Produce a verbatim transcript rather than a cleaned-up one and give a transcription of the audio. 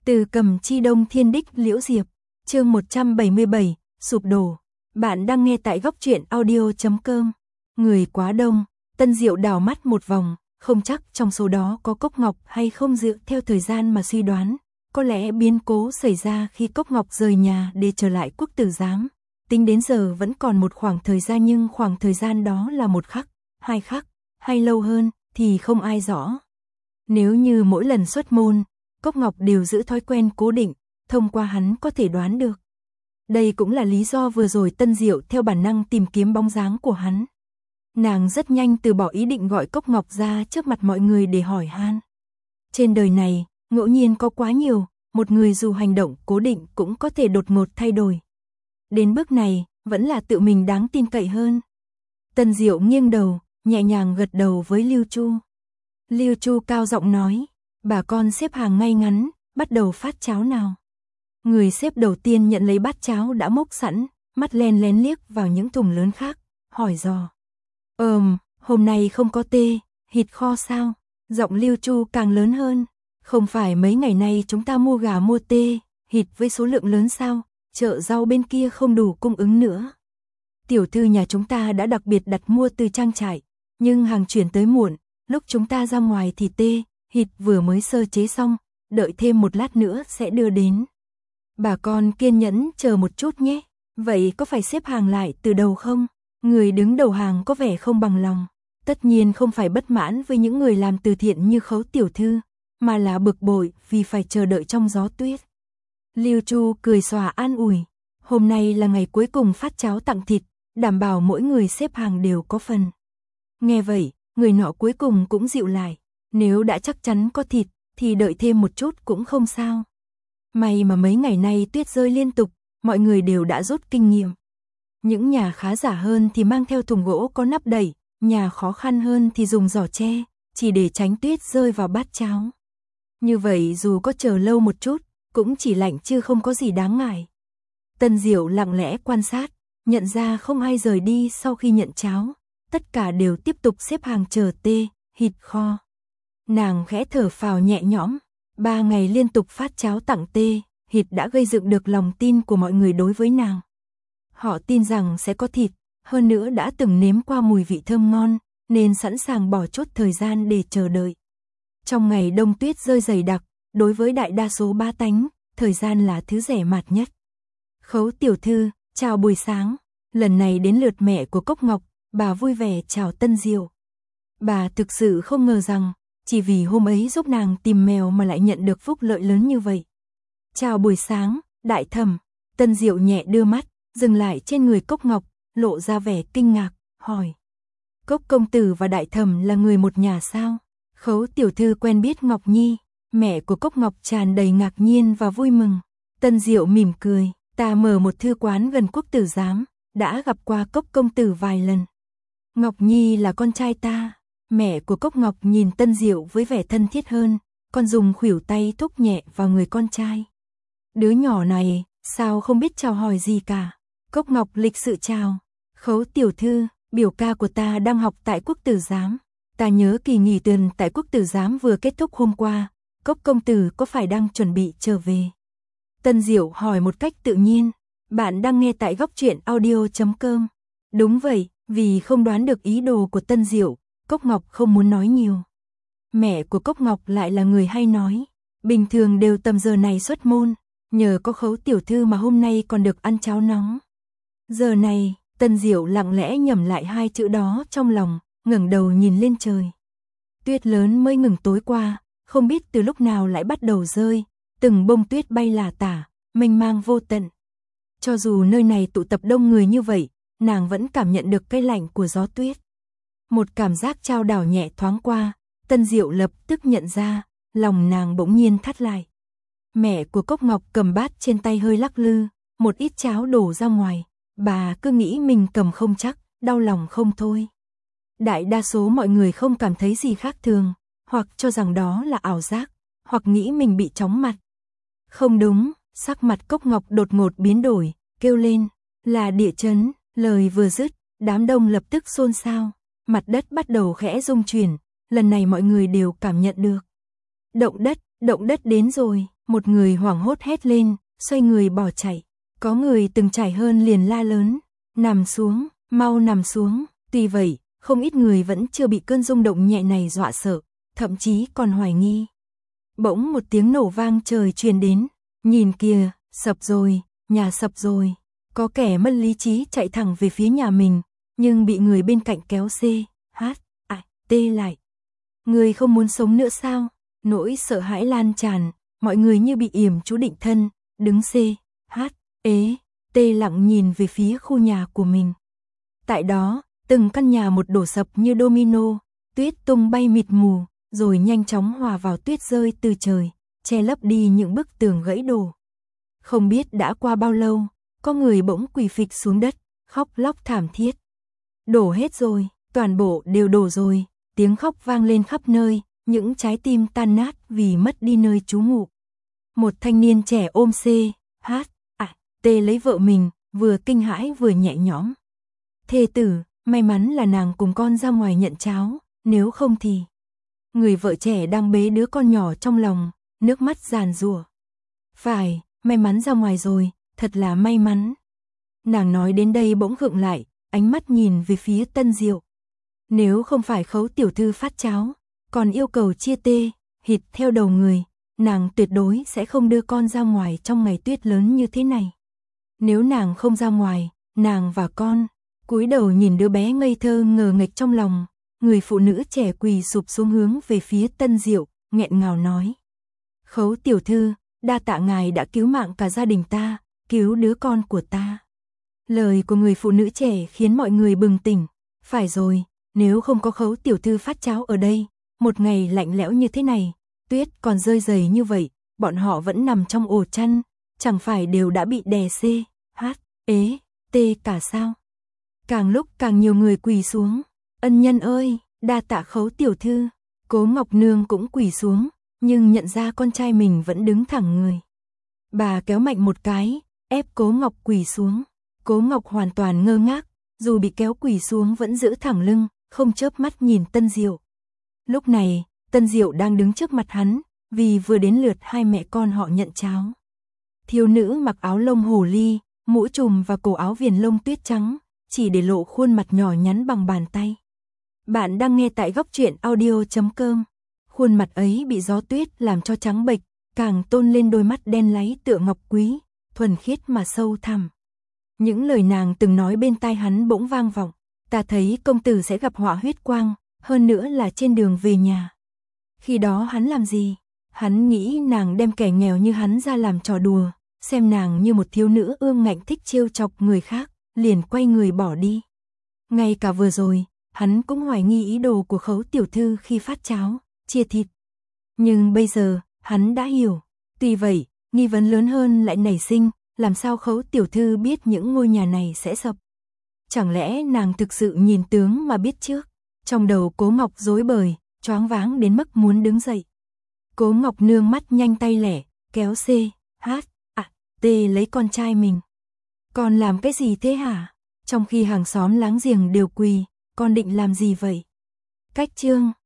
Từ Cầm Chi Đông Thiên Đích Liễu Diệp, chương một trăm bảy mươi bảy, sụp đổ. Bạn đang nghe tại góc truyện audio chấm com. Người quá đông, Tân Diệu đảo mắt một vòng, không chắc trong số đó có Cốc Ngọc hay không, dựa theo thời gian mà suy đoán. Có lẽ biến cố xảy ra khi Cốc Ngọc rời nhà để trở lại Quốc Tử Giám. Tính đến giờ vẫn còn một khoảng thời gian, nhưng khoảng thời gian đó là một khắc, hai khắc, hay lâu hơn thì không ai rõ. Nếu như mỗi lần xuất môn, Cốc Ngọc đều giữ thói quen cố định, thông qua hắn có thể đoán được. Đây cũng là lý do vừa rồi Tân Diệu theo bản năng tìm kiếm bóng dáng của hắn. Nàng rất nhanh từ bỏ ý định gọi Cốc Ngọc ra trước mặt mọi người để hỏi han. Trên đời này, ngẫu nhiên có quá nhiều, một người dù hành động cố định cũng có thể đột ngột thay đổi. Đến bước này, vẫn là tự mình đáng tin cậy hơn. Tân Diệu nghiêng đầu, nhẹ nhàng gật đầu với Lưu Chu. Lưu Chu cao giọng nói, bà con xếp hàng ngay ngắn, bắt đầu phát cháo nào. Người xếp đầu tiên nhận lấy bát cháo đã múc sẵn, mắt len lén liếc vào những thùng lớn khác, hỏi dò. Ờm, hôm nay không có tê, thịt kho sao? Giọng Lưu Chu càng lớn hơn. Không phải mấy ngày nay chúng ta mua gà mua tê, thịt với số lượng lớn sao? Chợ rau bên kia không đủ cung ứng nữa. Tiểu thư nhà chúng ta đã đặc biệt đặt mua từ trang trại, nhưng hàng chuyển tới muộn, lúc chúng ta ra ngoài thì tê, thịt vừa mới sơ chế xong, đợi thêm một lát nữa sẽ đưa đến. Bà con kiên nhẫn chờ một chút nhé, vậy có phải xếp hàng lại từ đầu không? Người đứng đầu hàng có vẻ không bằng lòng, tất nhiên không phải bất mãn với những người làm từ thiện như Khấu tiểu thư, mà là bực bội vì phải chờ đợi trong gió tuyết. Lưu Chu cười xòa an ủi, hôm nay là ngày cuối cùng phát cháo tặng thịt, đảm bảo mỗi người xếp hàng đều có phần. Nghe vậy, người nọ cuối cùng cũng dịu lại, nếu đã chắc chắn có thịt, thì đợi thêm một chút cũng không sao. May mà mấy ngày nay tuyết rơi liên tục, mọi người đều đã rút kinh nghiệm. Những nhà khá giả hơn thì mang theo thùng gỗ có nắp đậy, nhà khó khăn hơn thì dùng giỏ tre, chỉ để tránh tuyết rơi vào bát cháo. Như vậy dù có chờ lâu một chút, cũng chỉ lạnh chứ không có gì đáng ngại. Tân Diệu lặng lẽ quan sát, nhận ra không ai rời đi sau khi nhận cháo, tất cả đều tiếp tục xếp hàng chờ tê, thịt kho. Nàng khẽ thở phào nhẹ nhõm, ba ngày liên tục phát cháo tặng tê, thịt đã gây dựng được lòng tin của mọi người đối với nàng. Họ tin rằng sẽ có thịt, hơn nữa đã từng nếm qua mùi vị thơm ngon, nên sẵn sàng bỏ chút thời gian để chờ đợi. Trong ngày đông tuyết rơi dày đặc, đối với đại đa số bá tánh, thời gian là thứ rẻ mạt nhất. Khấu tiểu thư, chào buổi sáng, lần này đến lượt mẹ của Cốc Ngọc, bà vui vẻ chào Tân Diệu. Bà thực sự không ngờ rằng, chỉ vì hôm ấy giúp nàng tìm mèo mà lại nhận được phúc lợi lớn như vậy. Chào buổi sáng, đại thẩm. Tân Diệu nhẹ đưa mắt, dừng lại trên người Cốc Ngọc, lộ ra vẻ kinh ngạc, hỏi. Cốc công tử và đại thẩm là người một nhà sao? Khấu tiểu thư quen biết Ngọc Nhi. Mẹ của Cốc Ngọc tràn đầy ngạc nhiên và vui mừng. Tân Diệu mỉm cười, ta mở một thư quán gần Quốc Tử Giám, đã gặp qua Cốc công tử vài lần. Ngọc Nhi là con trai ta. Mẹ của Cốc Ngọc nhìn Tân Diệu với vẻ thân thiết hơn, còn dùng khuỷu tay thúc nhẹ vào người con trai. Đứa nhỏ này, sao không biết chào hỏi gì cả? Cốc Ngọc lịch sự chào. Khấu tiểu thư, biểu ca của ta đang học tại Quốc Tử Giám. Ta nhớ kỳ nghỉ tuần tại Quốc Tử Giám vừa kết thúc hôm qua. Cốc công tử có phải đang chuẩn bị trở về? Tân Diệu hỏi một cách tự nhiên. Bạn đang nghe tại góc truyện audio chấm com. Đúng vậy, vì không đoán được ý đồ của Tân Diệu, Cốc Ngọc không muốn nói nhiều. Mẹ của Cốc Ngọc lại là người hay nói, bình thường đều tầm giờ này xuất môn, nhờ có Khấu tiểu thư mà hôm nay còn được ăn cháo nóng. Giờ này, Tân Diệu lặng lẽ nhẩm lại hai chữ đó trong lòng, ngẩng đầu nhìn lên trời. Tuyết lớn mới ngừng tối qua, không biết từ lúc nào lại bắt đầu rơi, từng bông tuyết bay lả tả, mênh mang vô tận. Cho dù nơi này tụ tập đông người như vậy, nàng vẫn cảm nhận được cái lạnh của gió tuyết. Một cảm giác trao đảo nhẹ thoáng qua, Tân Diệu lập tức nhận ra, lòng nàng bỗng nhiên thắt lại. Mẹ của Cốc Ngọc cầm bát trên tay hơi lắc lư, một ít cháo đổ ra ngoài, bà cứ nghĩ mình cầm không chắc, đau lòng không thôi. Đại đa số mọi người không cảm thấy gì khác thường, hoặc cho rằng đó là ảo giác, hoặc nghĩ mình bị chóng mặt. Không đúng, sắc mặt Cốc Ngọc đột ngột biến đổi, kêu lên, là địa chấn, lời vừa dứt, đám đông lập tức xôn xao. Mặt đất bắt đầu khẽ rung chuyển, lần này mọi người đều cảm nhận được. Động đất, động đất đến rồi, Một người hoảng hốt hét lên, xoay người bỏ chạy. Có người từng trải hơn liền la lớn, nằm xuống, mau nằm xuống. Tuy vậy, không ít người vẫn chưa bị cơn rung động nhẹ này dọa sợ, thậm chí còn hoài nghi. Bỗng một tiếng nổ vang trời truyền đến, nhìn kìa, sập rồi, nhà sập rồi. Có kẻ mất lý trí chạy thẳng về phía nhà mình, nhưng bị người bên cạnh kéo C, H, A, T lại. Người không muốn sống nữa sao? Nỗi sợ hãi lan tràn, mọi người như bị yểm chú định thân, đứng C, H, ế, T lặng nhìn về phía khu nhà của mình. Tại đó, từng căn nhà một đổ sập như domino, tuyết tung bay mịt mù, rồi nhanh chóng hòa vào tuyết rơi từ trời, che lấp đi những bức tường gãy đổ. Không biết đã qua bao lâu, có người bỗng quỳ phịch xuống đất, khóc lóc thảm thiết. Đổ hết rồi, toàn bộ đều đổ rồi, tiếng khóc vang lên khắp nơi, những trái tim tan nát vì mất đi nơi trú ngụ. Một thanh niên trẻ ôm C, H, A, T lấy vợ mình, vừa kinh hãi vừa nhẹ nhõm. Thê tử, may mắn là nàng cùng con ra ngoài nhận cháo, nếu không thì... Người vợ trẻ đang bế đứa con nhỏ trong lòng, nước mắt giàn giụa. Phải, may mắn ra ngoài rồi, thật là may mắn. Nàng nói đến đây bỗng khựng lại, ánh mắt nhìn về phía Tân Diệu. Nếu không phải Khấu tiểu thư phát cháo, còn yêu cầu chia tê, hịt theo đầu người, nàng tuyệt đối sẽ không đưa con ra ngoài trong ngày tuyết lớn như thế này. Nếu nàng không ra ngoài, nàng và con, cúi đầu nhìn đứa bé ngây thơ ngờ nghệch trong lòng, người phụ nữ trẻ quỳ sụp xuống hướng về phía Tân Diệu, nghẹn ngào nói. Khấu tiểu thư, đa tạ ngài đã cứu mạng cả gia đình ta, cứu đứa con của ta. Lời của người phụ nữ trẻ khiến mọi người bừng tỉnh. Phải rồi, nếu không có Khấu tiểu thư phát cháo ở đây, một ngày lạnh lẽo như thế này, tuyết còn rơi dày như vậy, bọn họ vẫn nằm trong ổ chăn, chẳng phải đều đã bị đè C, H, ế, T cả sao? Càng lúc càng nhiều người quỳ xuống. Ân nhân ơi, đa tạ Khấu tiểu thư. Cố Ngọc Nương cũng quỳ xuống, nhưng nhận ra con trai mình vẫn đứng thẳng người. Bà kéo mạnh một cái, ép Cố Ngọc quỳ xuống. Cố Ngọc hoàn toàn ngơ ngác, dù bị kéo quỳ xuống vẫn giữ thẳng lưng, không chớp mắt nhìn Tân Diệu. Lúc này, Tân Diệu đang đứng trước mặt hắn, vì vừa đến lượt hai mẹ con họ nhận cháo. Thiếu nữ mặc áo lông hồ ly, mũ trùm và cổ áo viền lông tuyết trắng, chỉ để lộ khuôn mặt nhỏ nhắn bằng bàn tay. Bạn đang nghe tại góc truyện audio chấm com. Khuôn mặt ấy bị gió tuyết làm cho trắng bệch, càng tôn lên đôi mắt đen láy tựa ngọc quý, thuần khiết mà sâu thẳm. Những lời nàng từng nói bên tai hắn bỗng vang vọng, ta thấy công tử sẽ gặp họa huyết quang, hơn nữa là trên đường về nhà. Khi đó hắn làm gì? Hắn nghĩ nàng đem kẻ nghèo như hắn ra làm trò đùa, xem nàng như một thiếu nữ ương ngạnh thích trêu chọc người khác, liền quay người bỏ đi. Ngay cả vừa rồi, hắn cũng hoài nghi ý đồ của Khấu tiểu thư khi phát cháo, chia thịt. Nhưng bây giờ, hắn đã hiểu. Tuy vậy, nghi vấn lớn hơn lại nảy sinh, làm sao Khấu tiểu thư biết những ngôi nhà này sẽ sập? Chẳng lẽ nàng thực sự nhìn tướng mà biết trước? Trong đầu Cố Ngọc rối bời, choáng váng đến mức muốn đứng dậy. Cố Ngọc Nương mắt nhanh tay lẻ, kéo C, H, A, T lấy con trai mình. Con làm cái gì thế hả? Trong khi hàng xóm láng giềng đều quỳ, con định làm gì vậy? Cách chương